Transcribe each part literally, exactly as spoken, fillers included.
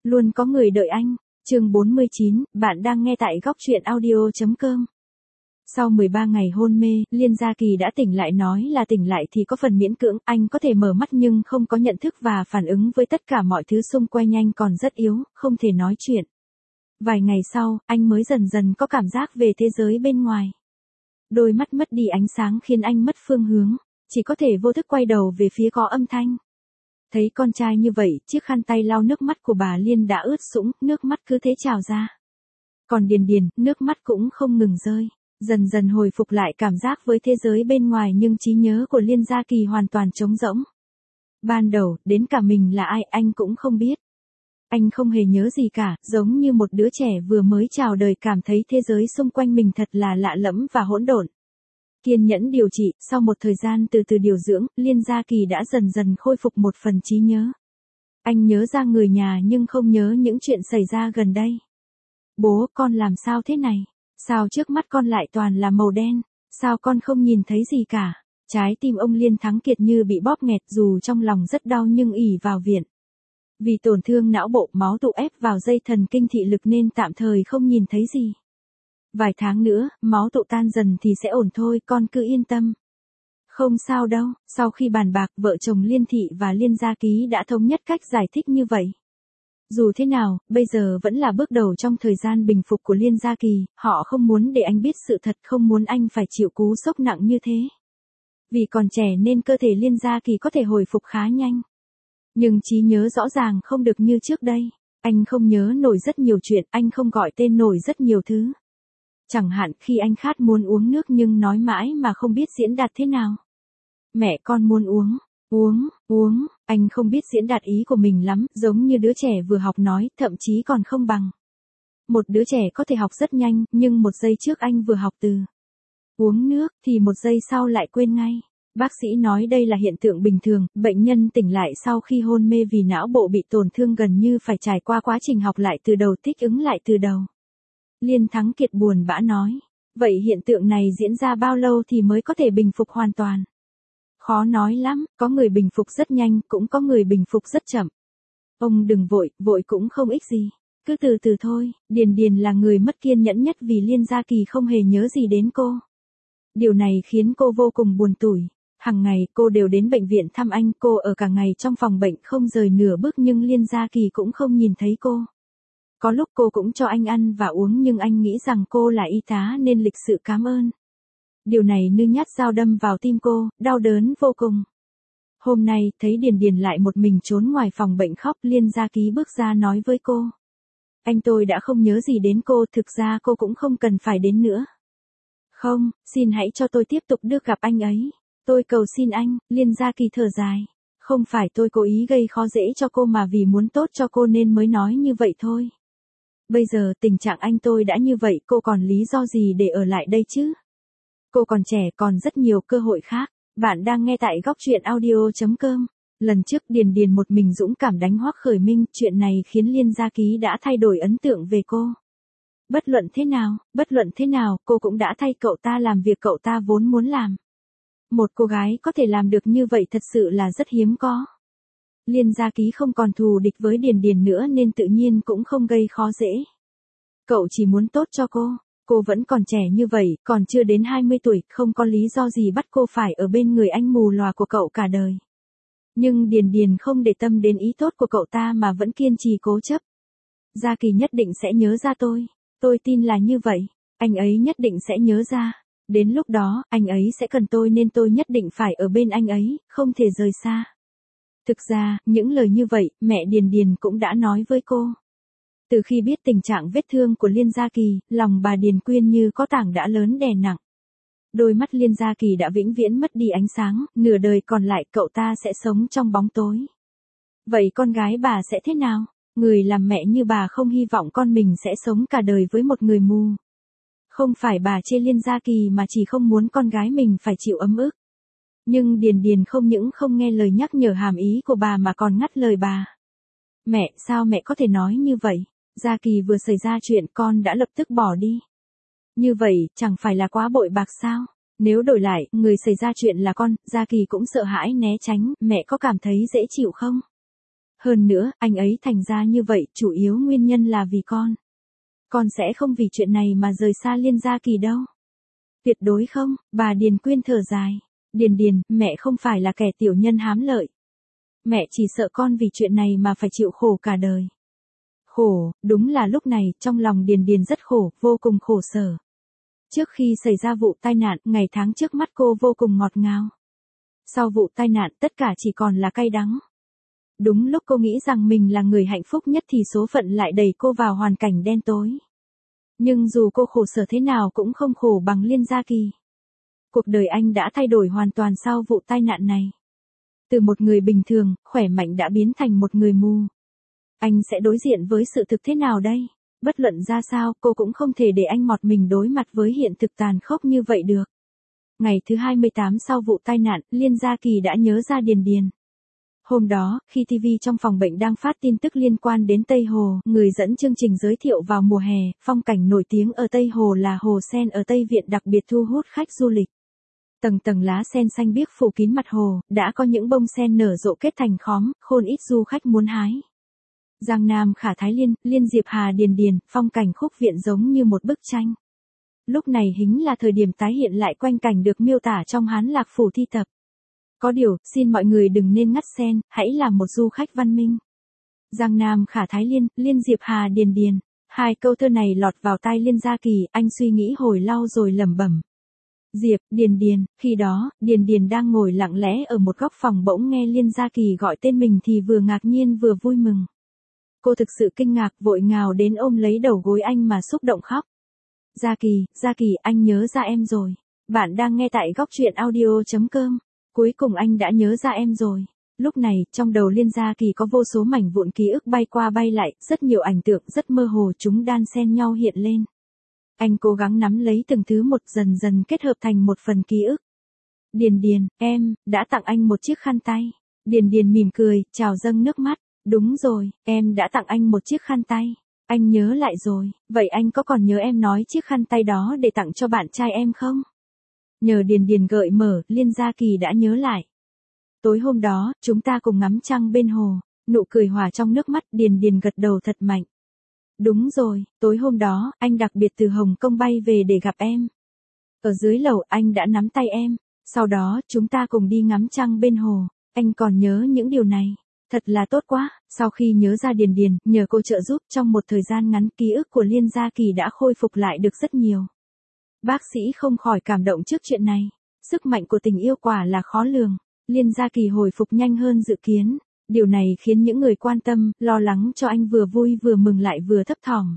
Luôn có người đợi anh. Chương bốn mươi chín, bạn đang nghe tại góc truyện audio chấm com. Sau mười ba ngày hôn mê, Liên Gia Kỳ đã tỉnh lại, nói là tỉnh lại thì có phần miễn cưỡng, anh có thể mở mắt nhưng không có nhận thức và phản ứng với tất cả mọi thứ xung quanh anh còn rất yếu, không thể nói chuyện. Vài ngày sau, anh mới dần dần có cảm giác về thế giới bên ngoài. Đôi mắt mất đi ánh sáng khiến anh mất phương hướng, chỉ có thể vô thức quay đầu về phía có âm thanh. Thấy con trai như vậy, chiếc khăn tay lau nước mắt của bà Liên đã ướt sũng, nước mắt cứ thế trào ra. Còn Điền Điền, nước mắt cũng không ngừng rơi, dần dần hồi phục lại cảm giác với thế giới bên ngoài, nhưng trí nhớ của Liên Gia Kỳ hoàn toàn trống rỗng. Ban đầu, đến cả mình là ai anh cũng không biết. Anh không hề nhớ gì cả, giống như một đứa trẻ vừa mới chào đời, cảm thấy thế giới xung quanh mình thật là lạ lẫm và hỗn độn. Kiên nhẫn điều trị, sau một thời gian từ từ điều dưỡng, Liên Gia Kỳ đã dần dần khôi phục một phần trí nhớ. Anh nhớ ra người nhà nhưng không nhớ những chuyện xảy ra gần đây. Bố, con làm sao thế này? Sao trước mắt con lại toàn là màu đen? Sao con không nhìn thấy gì cả? Trái tim ông Liên Thắng Kiệt như bị bóp nghẹt, dù trong lòng rất đau nhưng ỉ vào viện. Vì tổn thương não bộ, máu tụ ép vào dây thần kinh thị lực nên tạm thời không nhìn thấy gì. Vài tháng nữa, máu tụ tan dần thì sẽ ổn thôi, con cứ yên tâm. Không sao đâu. Sau khi bàn bạc, vợ chồng Liên Thị và Liên Gia Ký đã thống nhất cách giải thích như vậy. Dù thế nào, bây giờ vẫn là bước đầu trong thời gian bình phục của Liên Gia Kỳ, họ không muốn để anh biết sự thật, không muốn anh phải chịu cú sốc nặng như thế. Vì còn trẻ nên cơ thể Liên Gia Kỳ có thể hồi phục khá nhanh. Nhưng trí nhớ rõ ràng không được như trước đây. Anh không nhớ nổi rất nhiều chuyện, anh không gọi tên nổi rất nhiều thứ. Chẳng hạn khi anh khát muốn uống nước nhưng nói mãi mà không biết diễn đạt thế nào. Mẹ con muốn uống, uống, uống, anh không biết diễn đạt ý của mình lắm, giống như đứa trẻ vừa học nói, thậm chí còn không bằng. Một đứa trẻ có thể học rất nhanh, nhưng một giây trước anh vừa học từ uống nước, thì một giây sau lại quên ngay. Bác sĩ nói đây là hiện tượng bình thường, bệnh nhân tỉnh lại sau khi hôn mê vì não bộ bị tổn thương gần như phải trải qua quá trình học lại từ đầu, thích ứng lại từ đầu. Liên Thắng Kiệt buồn bã nói, vậy hiện tượng này diễn ra bao lâu thì mới có thể bình phục hoàn toàn? Khó nói lắm, có người bình phục rất nhanh, cũng có người bình phục rất chậm. Ông đừng vội, vội cũng không ích gì. Cứ từ từ thôi. Điền Điền là người mất kiên nhẫn nhất vì Liên Gia Kỳ không hề nhớ gì đến cô. Điều này khiến cô vô cùng buồn tủi. Hằng ngày cô đều đến bệnh viện thăm anh, cô ở cả ngày trong phòng bệnh không rời nửa bước nhưng Liên Gia Kỳ cũng không nhìn thấy cô. Có lúc cô cũng cho anh ăn và uống nhưng anh nghĩ rằng cô là y tá nên lịch sự cảm ơn. Điều này như nhát dao đâm vào tim cô, đau đớn vô cùng. Hôm nay, thấy Điền Điền lại một mình trốn ngoài phòng bệnh khóc, Liên Gia Ký bước ra nói với cô. Anh tôi đã không nhớ gì đến cô, thực ra cô cũng không cần phải đến nữa. Không, xin hãy cho tôi tiếp tục được gặp anh ấy. Tôi cầu xin anh. Liên Gia Kỳ thở dài. Không phải tôi cố ý gây khó dễ cho cô mà vì muốn tốt cho cô nên mới nói như vậy thôi. Bây giờ tình trạng anh tôi đã như vậy, cô còn lý do gì để ở lại đây chứ? Cô còn trẻ, còn rất nhiều cơ hội khác. Bạn đang nghe tại góc truyện audio chấm com. Lần trước Điền Điền một mình dũng cảm đánh Hoắc Khởi Minh, chuyện này khiến Liên Gia Ký đã thay đổi ấn tượng về cô. Bất luận thế nào, bất luận thế nào, cô cũng đã thay cậu ta làm việc cậu ta vốn muốn làm. Một cô gái có thể làm được như vậy thật sự là rất hiếm có. Liên Gia Ký không còn thù địch với Điền Điền nữa nên tự nhiên cũng không gây khó dễ. Cậu chỉ muốn tốt cho cô. Cô vẫn còn trẻ như vậy, còn chưa đến hai mươi tuổi, không có lý do gì bắt cô phải ở bên người anh mù lòa của cậu cả đời. Nhưng Điền Điền không để tâm đến ý tốt của cậu ta mà vẫn kiên trì cố chấp. Gia Kỳ nhất định sẽ nhớ ra tôi. Tôi tin là như vậy. Anh ấy nhất định sẽ nhớ ra. Đến lúc đó, anh ấy sẽ cần tôi nên tôi nhất định phải ở bên anh ấy, không thể rời xa. Thực ra, những lời như vậy, mẹ Điền Điền cũng đã nói với cô. Từ khi biết tình trạng vết thương của Liên Gia Kỳ, lòng bà Điền Quyên như có tảng đá lớn đè nặng. Đôi mắt Liên Gia Kỳ đã vĩnh viễn mất đi ánh sáng, nửa đời còn lại cậu ta sẽ sống trong bóng tối. Vậy con gái bà sẽ thế nào? Người làm mẹ như bà không hy vọng con mình sẽ sống cả đời với một người mù. Không phải bà chê Liên Gia Kỳ mà chỉ không muốn con gái mình phải chịu ấm ức. Nhưng Điền Điền không những không nghe lời nhắc nhở hàm ý của bà mà còn ngắt lời bà. Mẹ, sao mẹ có thể nói như vậy? Gia Kỳ vừa xảy ra chuyện con đã lập tức bỏ đi. Như vậy, chẳng phải là quá bội bạc sao? Nếu đổi lại, người xảy ra chuyện là con, Gia Kỳ cũng sợ hãi né tránh, mẹ có cảm thấy dễ chịu không? Hơn nữa, anh ấy thành ra như vậy, chủ yếu nguyên nhân là vì con. Con sẽ không vì chuyện này mà rời xa Liên Gia Kỳ đâu. Tuyệt đối không, bà Điền Quyên thở dài. Điền Điền, mẹ không phải là kẻ tiểu nhân hám lợi. Mẹ chỉ sợ con vì chuyện này mà phải chịu khổ cả đời. Khổ, đúng là lúc này, trong lòng Điền Điền rất khổ, vô cùng khổ sở. Trước khi xảy ra vụ tai nạn, ngày tháng trước mắt cô vô cùng ngọt ngào. Sau vụ tai nạn, tất cả chỉ còn là cay đắng. Đúng lúc cô nghĩ rằng mình là người hạnh phúc nhất thì số phận lại đẩy cô vào hoàn cảnh đen tối. Nhưng dù cô khổ sở thế nào cũng không khổ bằng Liên Gia Kỳ. Cuộc đời anh đã thay đổi hoàn toàn sau vụ tai nạn này. Từ một người bình thường, khỏe mạnh đã biến thành một người mù. Anh sẽ đối diện với sự thực thế nào đây? Bất luận ra sao, cô cũng không thể để anh một mình đối mặt với hiện thực tàn khốc như vậy được. Ngày thứ hai mươi tám sau vụ tai nạn, Liên Gia Kỳ đã nhớ ra Điền Điền. Hôm đó, khi ti vi trong phòng bệnh đang phát tin tức liên quan đến Tây Hồ, người dẫn chương trình giới thiệu vào mùa hè, phong cảnh nổi tiếng ở Tây Hồ là hồ sen ở Tây Viện đặc biệt thu hút khách du lịch. Tầng tầng lá sen xanh biếc phủ kín mặt hồ, đã có những bông sen nở rộ kết thành khóm, khôn ít du khách muốn hái. Giang Nam Khả Thái Liên, Liên Diệp Hà Điền Điền, phong cảnh khúc viện giống như một bức tranh. Lúc này hính là thời điểm tái hiện lại quanh cảnh được miêu tả trong Hán Lạc Phủ thi tập. Có điều, xin mọi người đừng nên ngắt sen, hãy làm một du khách văn minh. Giang Nam Khả Thái Liên, Liên Diệp Hà Điền Điền. Hai câu thơ này lọt vào tai Liên Gia Kỳ, anh suy nghĩ hồi lâu rồi lẩm bẩm. Diệp, Điền Điền, khi đó, Điền Điền đang ngồi lặng lẽ ở một góc phòng bỗng nghe Liên Gia Kỳ gọi tên mình thì vừa ngạc nhiên vừa vui mừng. Cô thực sự kinh ngạc vội ngào đến ôm lấy đầu gối anh mà xúc động khóc. Gia Kỳ, Gia Kỳ, anh nhớ ra em rồi. Bạn đang nghe tại góc truyện audio chấm com. Cuối cùng anh đã nhớ ra em rồi. Lúc này, trong đầu Liên Gia Kỳ có vô số mảnh vụn ký ức bay qua bay lại, rất nhiều ảnh tượng rất mơ hồ chúng đan xen nhau hiện lên. Anh cố gắng nắm lấy từng thứ một dần dần kết hợp thành một phần ký ức. Điền Điền, em, đã tặng anh một chiếc khăn tay. Điền Điền mỉm cười, trào dâng nước mắt. Đúng rồi, em đã tặng anh một chiếc khăn tay. Anh nhớ lại rồi, vậy anh có còn nhớ em nói chiếc khăn tay đó để tặng cho bạn trai em không? Nhờ Điền Điền gợi mở, Liên Gia Kỳ đã nhớ lại. Tối hôm đó, chúng ta cùng ngắm trăng bên hồ, nụ cười hòa trong nước mắt, Điền Điền gật đầu thật mạnh. Đúng rồi, tối hôm đó, anh đặc biệt từ Hồng Kông bay về để gặp em. Ở dưới lầu anh đã nắm tay em, sau đó chúng ta cùng đi ngắm trăng bên hồ, anh còn nhớ những điều này. Thật là tốt quá, sau khi nhớ ra Điền Điền, nhờ cô trợ giúp trong một thời gian ngắn ký ức của Liên Gia Kỳ đã khôi phục lại được rất nhiều. Bác sĩ không khỏi cảm động trước chuyện này, sức mạnh của tình yêu quả là khó lường, Liên Gia Kỳ hồi phục nhanh hơn dự kiến, điều này khiến những người quan tâm, lo lắng cho anh vừa vui vừa mừng lại vừa thấp thỏm.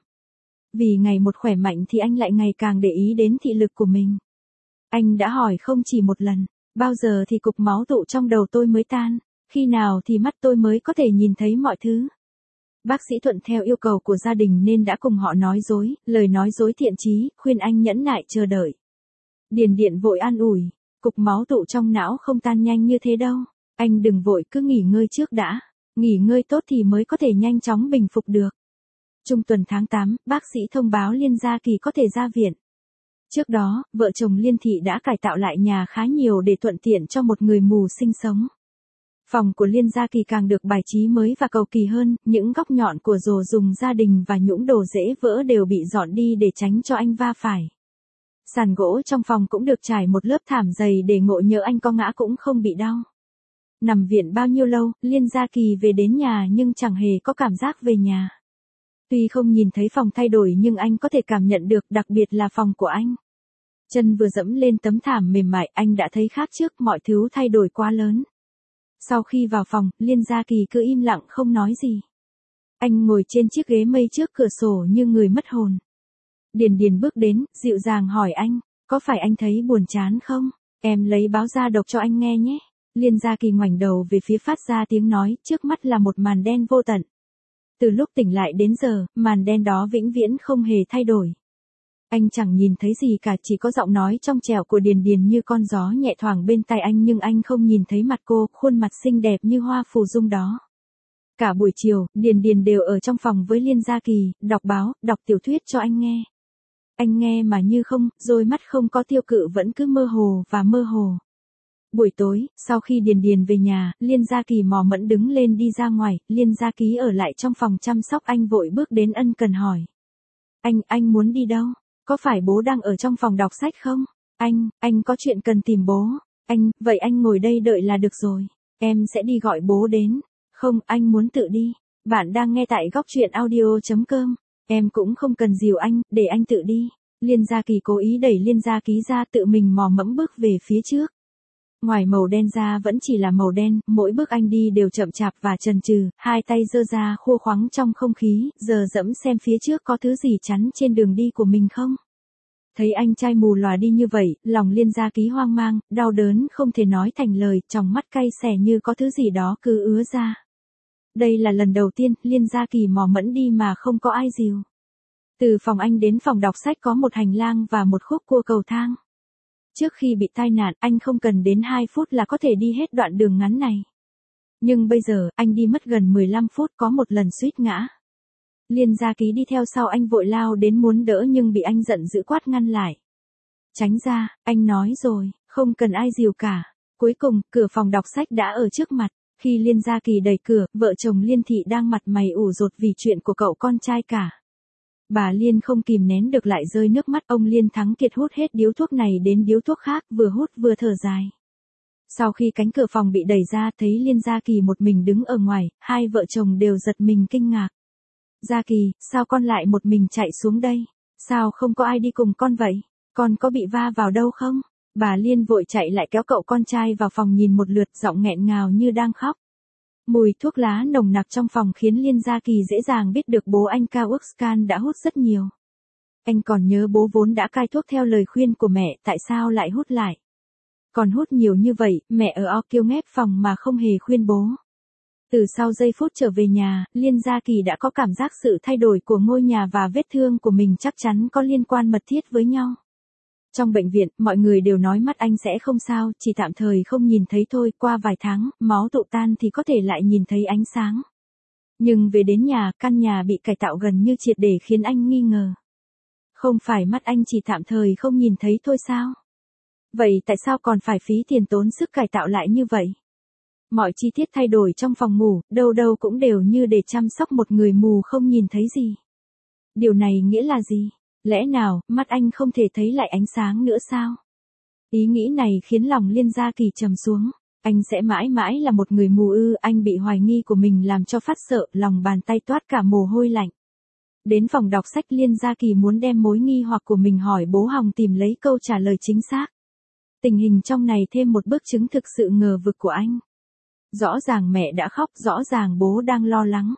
Vì ngày một khỏe mạnh thì anh lại ngày càng để ý đến thị lực của mình. Anh đã hỏi không chỉ một lần, bao giờ thì cục máu tụ trong đầu tôi mới tan? Khi nào thì mắt tôi mới có thể nhìn thấy mọi thứ? Bác sĩ thuận theo yêu cầu của gia đình nên đã cùng họ nói dối, lời nói dối thiện chí, khuyên anh nhẫn nại chờ đợi. Điền Điện vội an ủi, cục máu tụ trong não không tan nhanh như thế đâu, anh đừng vội cứ nghỉ ngơi trước đã, nghỉ ngơi tốt thì mới có thể nhanh chóng bình phục được. Trung tuần tháng tám, bác sĩ thông báo Liên Gia Kỳ có thể ra viện. Trước đó, vợ chồng Liên Thị đã cải tạo lại nhà khá nhiều để thuận tiện cho một người mù sinh sống. Phòng của Liên Gia Kỳ càng được bài trí mới và cầu kỳ hơn, những góc nhọn của đồ dùng gia đình và những đồ dễ vỡ đều bị dọn đi để tránh cho anh va phải. Sàn gỗ trong phòng cũng được trải một lớp thảm dày để ngộ nhỡ anh có ngã cũng không bị đau. Nằm viện bao nhiêu lâu, Liên Gia Kỳ về đến nhà nhưng chẳng hề có cảm giác về nhà. Tuy không nhìn thấy phòng thay đổi nhưng anh có thể cảm nhận được, đặc biệt là phòng của anh. Chân vừa dẫm lên tấm thảm mềm mại, anh đã thấy khác trước, mọi thứ thay đổi quá lớn. Sau khi vào phòng, Liên Gia Kỳ cứ im lặng không nói gì. Anh ngồi trên chiếc ghế mây trước cửa sổ như người mất hồn. Điền Điền bước đến, dịu dàng hỏi anh, có phải anh thấy buồn chán không? Em lấy báo ra đọc cho anh nghe nhé. Liên Gia Kỳ ngoảnh đầu về phía phát ra tiếng nói, trước mắt là một màn đen vô tận. Từ lúc tỉnh lại đến giờ, màn đen đó vĩnh viễn không hề thay đổi. Anh chẳng nhìn thấy gì cả, chỉ có giọng nói trong trẻo của Điền Điền như con gió nhẹ thoảng bên tai anh, nhưng anh không nhìn thấy mặt cô, khuôn mặt xinh đẹp như hoa phù dung đó. Cả buổi chiều, Điền Điền đều ở trong phòng với Liên Gia Kỳ, đọc báo, đọc tiểu thuyết cho anh nghe. Anh nghe mà như không, đôi mắt không có tiêu cự vẫn cứ mơ hồ và mơ hồ. Buổi tối, sau khi Điền Điền về nhà, Liên Gia Kỳ mò mẫm đứng lên đi ra ngoài, Liên Gia Ký ở lại trong phòng chăm sóc anh vội bước đến ân cần hỏi. Anh, anh muốn đi đâu? Có phải bố đang ở trong phòng đọc sách không? Anh, anh có chuyện cần tìm bố. Anh, vậy anh ngồi đây đợi là được rồi. Em sẽ đi gọi bố đến. Không, anh muốn tự đi. Bạn đang nghe tại góc truyện audio chấm com. Em cũng không cần dìu anh, để anh tự đi. Liên Gia Kỳ cố ý đẩy Liên Gia Ký ra tự mình mò mẫm bước về phía trước. Ngoài màu đen ra vẫn chỉ là màu đen, mỗi bước anh đi đều chậm chạp và chần chừ, hai tay giơ ra khô khoắng trong không khí, giờ dẫm xem phía trước có thứ gì chắn trên đường đi của mình không. Thấy anh trai mù lòa đi như vậy, lòng Liên Gia Ký hoang mang, đau đớn không thể nói thành lời, trong mắt cay xè như có thứ gì đó cứ ứa ra. Đây là lần đầu tiên Liên Gia Kỳ mò mẫm đi mà không có ai dìu. Từ phòng anh đến phòng đọc sách có một hành lang và một khúc cua cầu thang. Trước khi bị tai nạn, anh không cần đến hai phút là có thể đi hết đoạn đường ngắn này. Nhưng bây giờ, anh đi mất gần mười lăm phút có một lần suýt ngã. Liên Gia Ký đi theo sau anh vội lao đến muốn đỡ nhưng bị anh giận dữ quát ngăn lại. Tránh ra, anh nói rồi, không cần ai dìu cả. Cuối cùng, cửa phòng đọc sách đã ở trước mặt. Khi Liên Gia Kỳ đẩy cửa, vợ chồng Liên Thị đang mặt mày ủ rột vì chuyện của cậu con trai cả. Bà Liên không kìm nén được lại rơi nước mắt, ông Liên Thắng Kiệt hút hết điếu thuốc này đến điếu thuốc khác, vừa hút vừa thở dài. Sau khi cánh cửa phòng bị đẩy ra thấy Liên Gia Kỳ một mình đứng ở ngoài, hai vợ chồng đều giật mình kinh ngạc. Gia Kỳ, sao con lại một mình chạy xuống đây? Sao không có ai đi cùng con vậy? Con có bị va vào đâu không? Bà Liên vội chạy lại kéo cậu con trai vào phòng nhìn một lượt, giọng nghẹn ngào như đang khóc. Mùi thuốc lá nồng nặc trong phòng khiến Liên Gia Kỳ dễ dàng biết được bố anh Cao Ước Scan đã hút rất nhiều. Anh còn nhớ bố vốn đã cai thuốc theo lời khuyên của mẹ, tại sao lại hút lại? Còn hút nhiều như vậy, mẹ ở o kêu ngép phòng mà không hề khuyên bố. Từ sau giây phút trở về nhà, Liên Gia Kỳ đã có cảm giác sự thay đổi của ngôi nhà và vết thương của mình chắc chắn có liên quan mật thiết với nhau. Trong bệnh viện, mọi người đều nói mắt anh sẽ không sao, chỉ tạm thời không nhìn thấy thôi, qua vài tháng, máu tụ tan thì có thể lại nhìn thấy ánh sáng. Nhưng về đến nhà, căn nhà bị cải tạo gần như triệt để khiến anh nghi ngờ. Không phải mắt anh chỉ tạm thời không nhìn thấy thôi sao? Vậy tại sao còn phải phí tiền tốn sức cải tạo lại như vậy? Mọi chi tiết thay đổi trong phòng ngủ, đâu đâu cũng đều như để chăm sóc một người mù không nhìn thấy gì. Điều này nghĩa là gì? Lẽ nào, mắt anh không thể thấy lại ánh sáng nữa sao? Ý nghĩ này khiến lòng Liên Gia Kỳ trầm xuống. Anh sẽ mãi mãi là một người mù ư? Anh bị hoài nghi của mình làm cho phát sợ, lòng bàn tay toát cả mồ hôi lạnh. Đến phòng đọc sách, Liên Gia Kỳ muốn đem mối nghi hoặc của mình hỏi bố Hồng tìm lấy câu trả lời chính xác. Tình hình trong này thêm một bước chứng thực sự ngờ vực của anh. Rõ ràng mẹ đã khóc, rõ ràng bố đang lo lắng.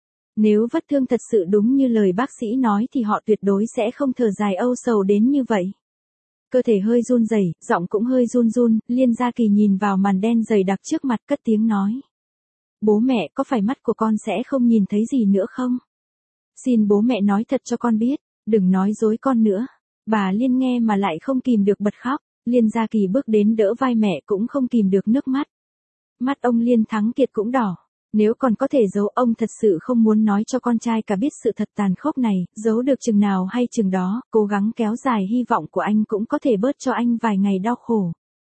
Nếu vết thương thật sự đúng như lời bác sĩ nói thì họ tuyệt đối sẽ không thở dài âu sầu đến như vậy. Cơ thể hơi run rẩy, giọng cũng hơi run run, Liên Gia Kỳ nhìn vào màn đen dày đặc trước mặt cất tiếng nói. Bố mẹ, có phải mắt của con sẽ không nhìn thấy gì nữa không? Xin bố mẹ nói thật cho con biết, đừng nói dối con nữa. Bà Liên nghe mà lại không kìm được bật khóc, Liên Gia Kỳ bước đến đỡ vai mẹ cũng không kìm được nước mắt. Mắt ông Liên Thắng Kiệt cũng đỏ. Nếu còn có thể giấu, ông thật sự không muốn nói cho con trai cả biết sự thật tàn khốc này, giấu được chừng nào hay chừng đó, cố gắng kéo dài hy vọng của anh cũng có thể bớt cho anh vài ngày đau khổ.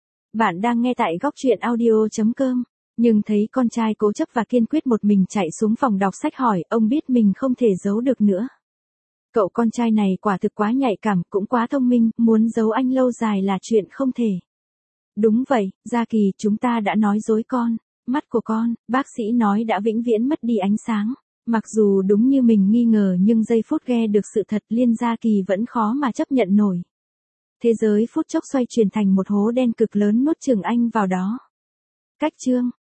Bạn đang nghe tại góc truyện audio chấm com, nhưng thấy con trai cố chấp và kiên quyết một mình chạy xuống phòng đọc sách hỏi, ông biết mình không thể giấu được nữa. Cậu con trai này quả thực quá nhạy cảm, cũng quá thông minh, muốn giấu anh lâu dài là chuyện không thể. Đúng vậy, Gia Kỳ, chúng ta đã nói dối con. Mắt của con, bác sĩ nói đã vĩnh viễn mất đi ánh sáng. Mặc dù đúng như mình nghi ngờ nhưng giây phút nghe được sự thật, Liên Gia Kỳ vẫn khó mà chấp nhận nổi. Thế giới phút chốc xoay chuyển thành một hố đen cực lớn nuốt chửng anh vào đó. Cách chương